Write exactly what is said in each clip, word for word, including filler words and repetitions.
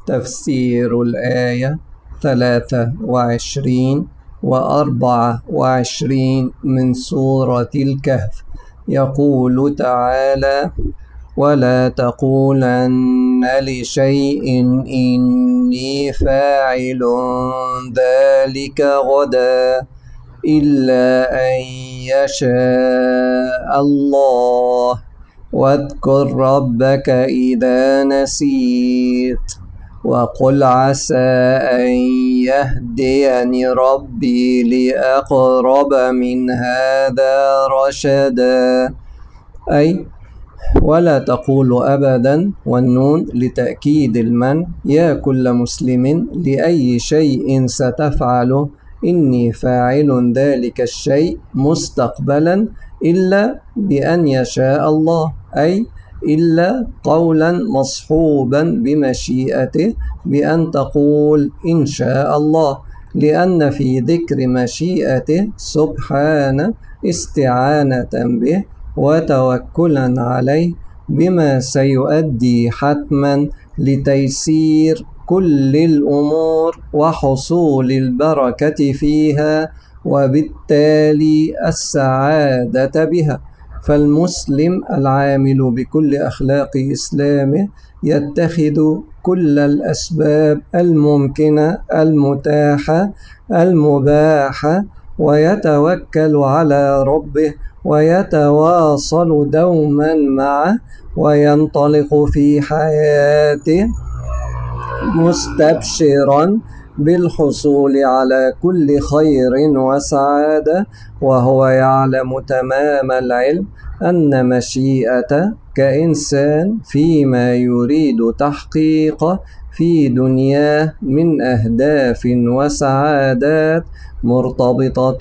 تفسير الآية ثلاثة وعشرين وأربعة وعشرين من سورة الكهف. يقول تعالى: ولا تقولن لشيء إني فاعل ذلك غدا إلا أن يشاء الله واذكر ربك إذا نسيت وقل عسى أن يهديني ربي لأقرب من هذا رشدا. أي ولا تقول أبدا، والنون لتأكيد المنع، يا كل مسلم لأي شيء ستفعله إني فاعل ذلك الشيء مستقبلا إلا بأن يشاء الله، أي إلا قولا مصحوبا بمشيئته بأن تقول إن شاء الله، لأن في ذكر مشيئته سبحانه استعانة به وتوكلا عليه بما سيؤدي حتما لتيسير كل الأمور وحصول البركة فيها وبالتالي السعادة بها. فالمسلم العامل بكل أخلاق إسلامه يتخذ كل الأسباب الممكنة المتاحة المباحة ويتوكل على ربه ويتواصل دوما معه وينطلق في حياته مستبشرا بالحصول على كل خير وسعادة، وهو يعلم تمام العلم أن مشيئته كإنسان فيما يريد تحقيقه في دنياه من أهداف وسعادات مرتبطة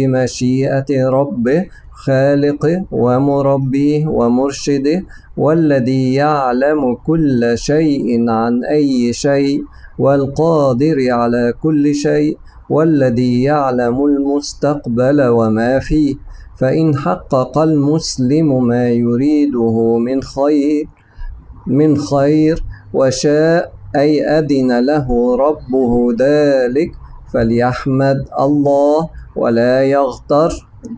بمشيئة ربه خالقه ومربيه ومرشده، والذي يعلم كل شيء عن أي شيء والقادر على كل شيء، والذي يعلم المستقبل وما فيه. فإن حقق المسلم ما يريده من خير من خير وشاء أي أذن له ربه ذلك فليحمد الله ولا يغتر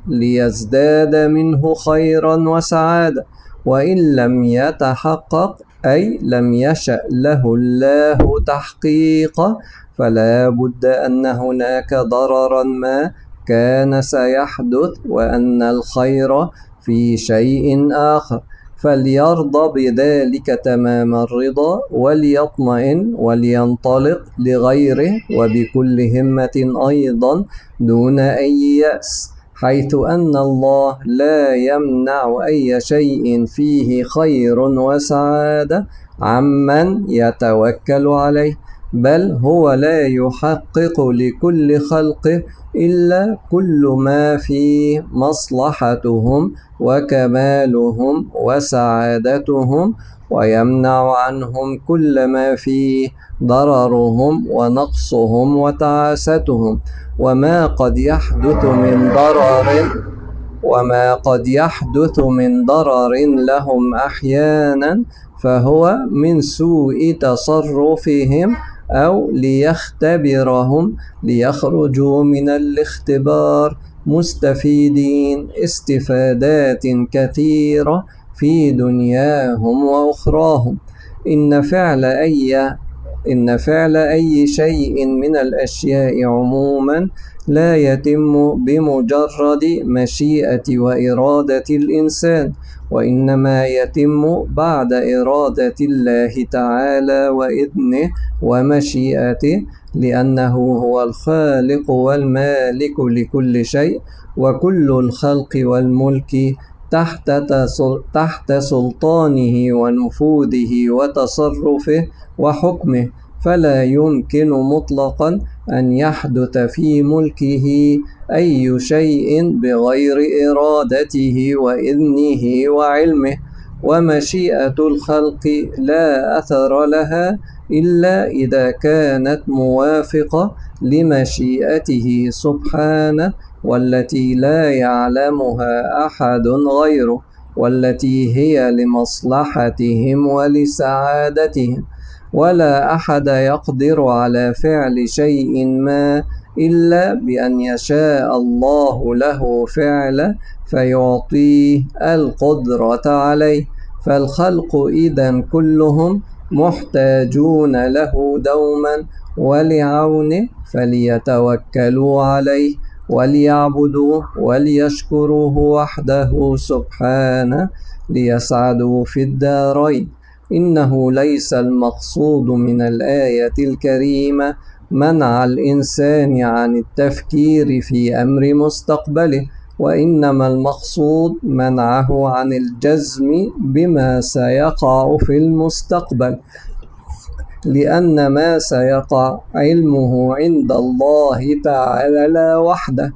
ليزداد منه خيرا وسعادة. وإن لم يتحقق أي لم يشأ له الله تحقيقه فلا بد أن هناك ضررا ما كان سيحدث وأن الخير في شيء آخر، فليرضى بذلك تمام الرضا وليطمئن ولينطلق لغيره وبكل همة أيضا دون أي يأس، حيث أن الله لا يمنع أي شيء فيه خير وسعادة عمن يتوكل عليه، بل هو لا يحقق لكل خلقه إلا كل ما فيه مصلحتهم وكمالهم وسعادتهم، ويمنع عنهم كل ما فيه ضررهم ونقصهم وتعاستهم. وما قد يحدث من ضرر وما قد يحدث من ضرر لهم أحيانا فهو من سوء تصرفهم أو ليختبرهم ليخرجوا من الاختبار مستفيدين استفادات كثيرة في دنياهم وأخراهم. إن فعل أي إن فعل أي شيء من الأشياء عموما لا يتم بمجرد مشيئة وإرادة الإنسان، وإنما يتم بعد إرادة الله تعالى وإذنه ومشيئته، لأنه هو الخالق والمالك لكل شيء، وكل الخلق والملك تحت تحت سلطانه ونفوذه وتصرفه وحكمه، فلا يمكن مطلقا أن يحدث في ملكه أي شيء بغير إرادته وإذنه وعلمه. ومشيئة الخلق لا أثر لها إلا إذا كانت موافقة لمشيئته سبحانه، والتي لا يعلمها أحد غيره، والتي هي لمصلحتهم ولسعادتهم. ولا أحد يقدر على فعل شيء ما إلا بأن يشاء الله له فعله فيعطيه القدرة عليه، فالخلق إذن كلهم محتاجون له دوما ولعونه، فليتوكلوا عليه وليعبدوه وليشكروه وحده سبحانه ليسعدوا في الدارين. إنه ليس المقصود من الآية الكريمة منع الإنسان عن التفكير في أمر مستقبله، وإنما المقصود منعه عن الجزم بما سيقع في المستقبل، لأن ما سيقع علمه عند الله تعالى وحده.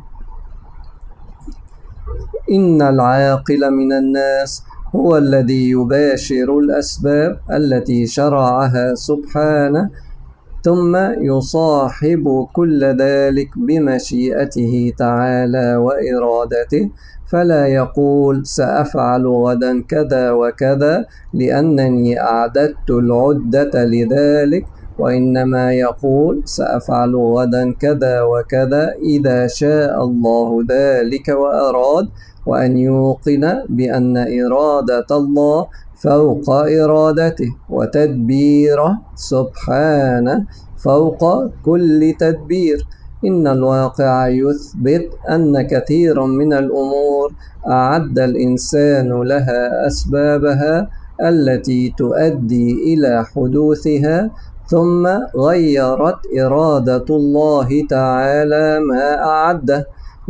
إن العاقل من الناس هو الذي يباشر الأسباب التي شرعها سبحانه، ثم يصاحب كل ذلك بمشيئته تعالى وإرادته، فلا يقول سأفعل غدا كذا وكذا لأنني أعددت العدة لذلك، وإنما يقول سأفعل غدا كذا وكذا إذا شاء الله ذلك وأراد، وأن يوقن بأن إرادة الله فوق إرادته وتدبيره سبحانه فوق كل تدبير. إن الواقع يثبت أن كثيرا من الأمور أعد الإنسان لها أسبابها التي تؤدي إلى حدوثها، ثم غيرت إرادة الله تعالى ما أعده،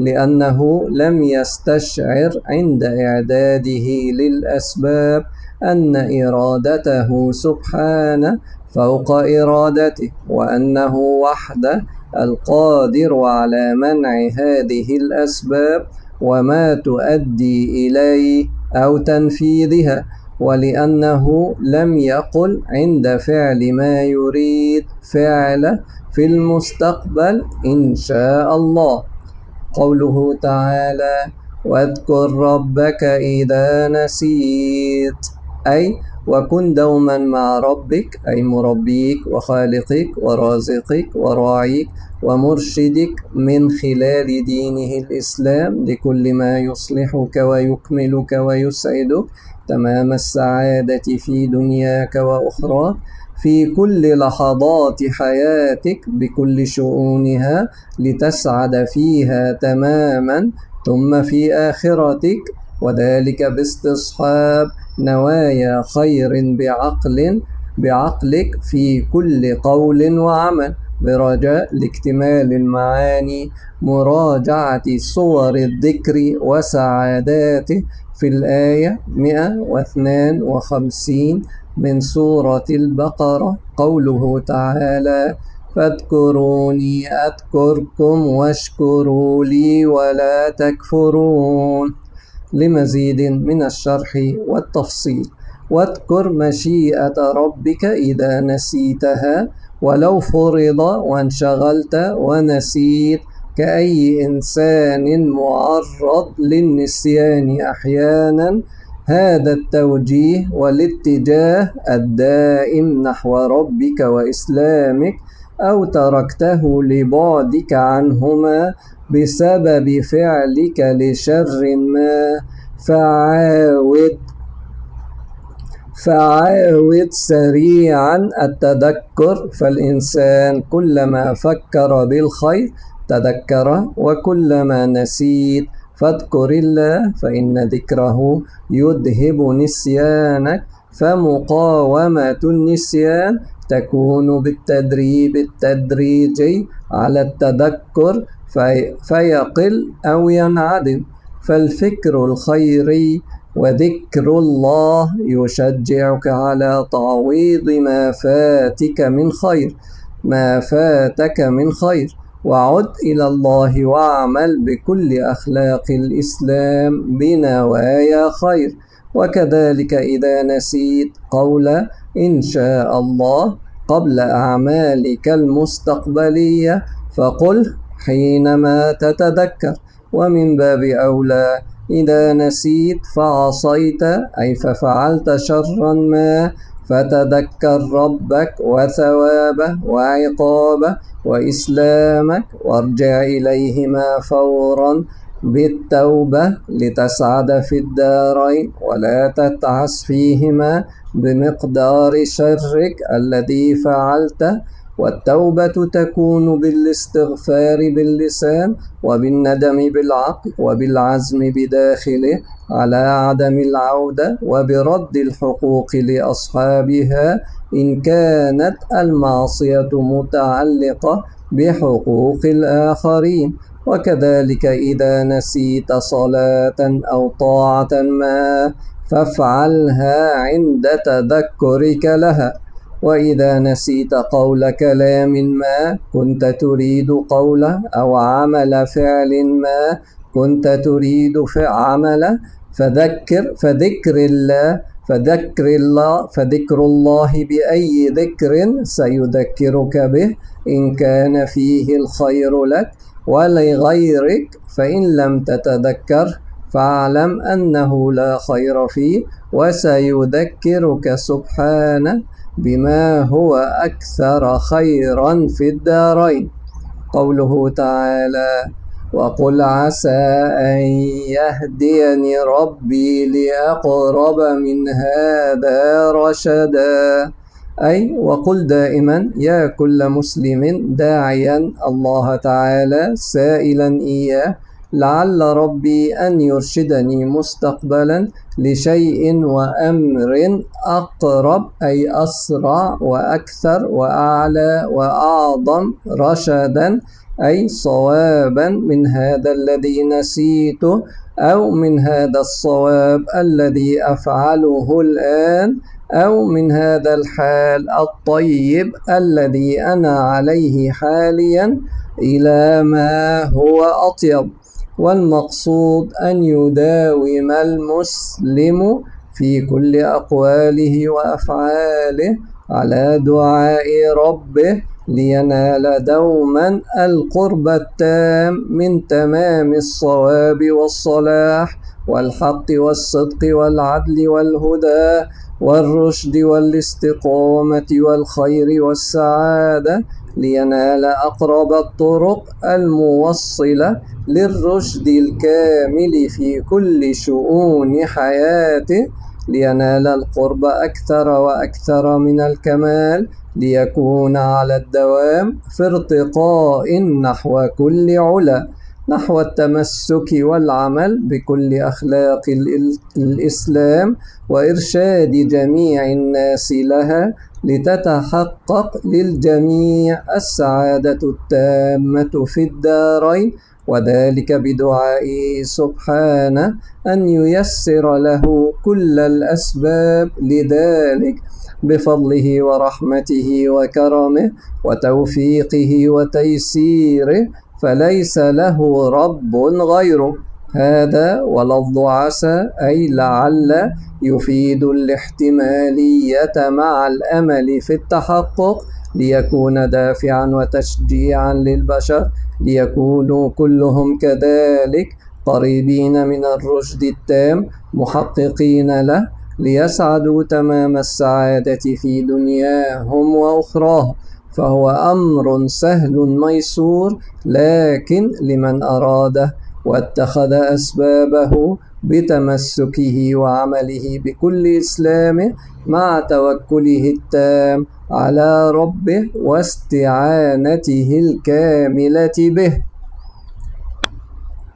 لأنه لم يستشعر عند إعداده للأسباب أن إرادته سبحانه فوق إرادته، وأنه وحده القادر على منع هذه الأسباب وما تؤدي إليه أو تنفيذها، ولأنه لم يقل عند فعل ما يريد فعله في المستقبل إن شاء الله. قوله تعالى واذكر ربك إذا نسيت، أي وكن دوما مع ربك، أي مربيك وخالقك ورازقك وراعيك ومرشدك من خلال دينه الإسلام لكل ما يصلحك ويكملك ويسعدك تمام السعادة في دنياك وأخراك، في كل لحظات حياتك بكل شؤونها لتسعد فيها تماما، ثم في آخرتك، وذلك باستصحاب نوايا خير بعقل بعقلك في كل قول وعمل، برجاء لاكتمال المعاني مراجعة صور الذكر وسعاداته في الآية مئة واثنين وخمسين من سورة البقرة. قوله تعالى فاذكروني أذكركم واشكروا لي ولا تكفرون. لمزيد من الشرح والتفصيل، واذكر مشيئة ربك إذا نسيتها، ولو فرض وانشغلت ونسيت كأي إنسان معرض للنسيان أحيانا، هذا التوجيه والاتجاه الدائم نحو ربك وإسلامك، أو تركته لبعدك عنهما بسبب فعلك لشر ما، فعاود فعاود سريعا التذكر، فالإنسان كلما فكر بالخير تذكره، وكلما نسيت فاذكر الله فإن ذكره يذهب نسيانك، فمقاومة النسيان تكون بالتدريب التدريجي على التذكر في فيقل أو ينعدم. فالفكر الخيري وذكر الله يشجعك على تعويض ما فاتك من خير ما فاتك من خير وعد إلى الله واعمل بكل أخلاق الإسلام بنوايا خير. وكذلك إذا نسيت قول إن شاء الله قبل أعمالك المستقبلية فقل حينما تتذكر، ومن باب أولى إذا نسيت فعصيت، أي ففعلت شرا ما، فتذكر ربك وثوابه وعقابه وإسلامك، وارجع إليهما فورا بالتوبة لتسعد في الدارين، ولا تتعس فيهما بمقدار شرك الذي فعلته. والتوبة تكون بالاستغفار باللسان، وبالندم بالعقل، وبالعزم بداخله على عدم العودة، وبرد الحقوق لأصحابها إن كانت المعصية متعلقة بحقوق الآخرين. وكذلك إذا نسيت صلاة أو طاعة ما فافعلها عند تذكرك لها. وإذا نسيت قول كلام ما كنت تريد قوله، أو عمل فعل ما كنت تريد عمله، فذكر فذكر الله فذكر الله فذكر الله بأي ذكر سيذكرك به إن كان فيه الخير لك ولغيرك، فإن لم تتذكر فاعلم أنه لا خير فيه، وسيذكرك سبحانه بما هو أكثر خيرا في الدارين. قوله تعالى: وقل عسى أن يهديني ربي لأقرب من هذا رشدا. أي وقل دائما يا كل مسلم داعيا الله تعالى سائلا إياه لعل ربي أن يرشدني مستقبلا لشيء وأمر أقرب، أي أسرع وأكثر وأعلى وأعظم رشدا، أي صوابا من هذا الذي نسيته، أو من هذا الصواب الذي أفعله الآن، أو من هذا الحال الطيب الذي أنا عليه حاليا إلى ما هو أطيب. والمقصود أن يداوم المسلم في كل أقواله وأفعاله على دعاء ربه لينال دوما القرب التام من تمام الصواب والصلاح والحق والصدق والعدل والهدى والرشد والاستقامة والخير والسعادة، لينال أقرب الطرق الموصلة للرشد الكامل في كل شؤون حياته، لينال القرب أكثر وأكثر من الكمال، ليكون على الدوام في ارتقاء نحو كل علا، نحو التمسك والعمل بكل أخلاق الإسلام وإرشاد جميع الناس لها، لتتحقق للجميع السعادة التامة في الدارين، وذلك بدعائه سبحانه أن ييسر له كل الأسباب لذلك بفضله ورحمته وكرمه وتوفيقه وتيسيره، فليس له رب غيره. هذا ولفظ عسى أي لعل يفيد الاحتمالية مع الأمل في التحقق، ليكون دافعا وتشجيعا للبشر ليكونوا كلهم كذلك قريبين من الرشد التام محققين له، ليسعدوا تمام السعادة في دنياهم وأخراهم. فهو أمر سهل ميسور، لكن لمن أراده واتخذ أسبابه بتمسكه وعمله بكل إسلامه مع توكله التام على ربه واستعانته الكاملة به.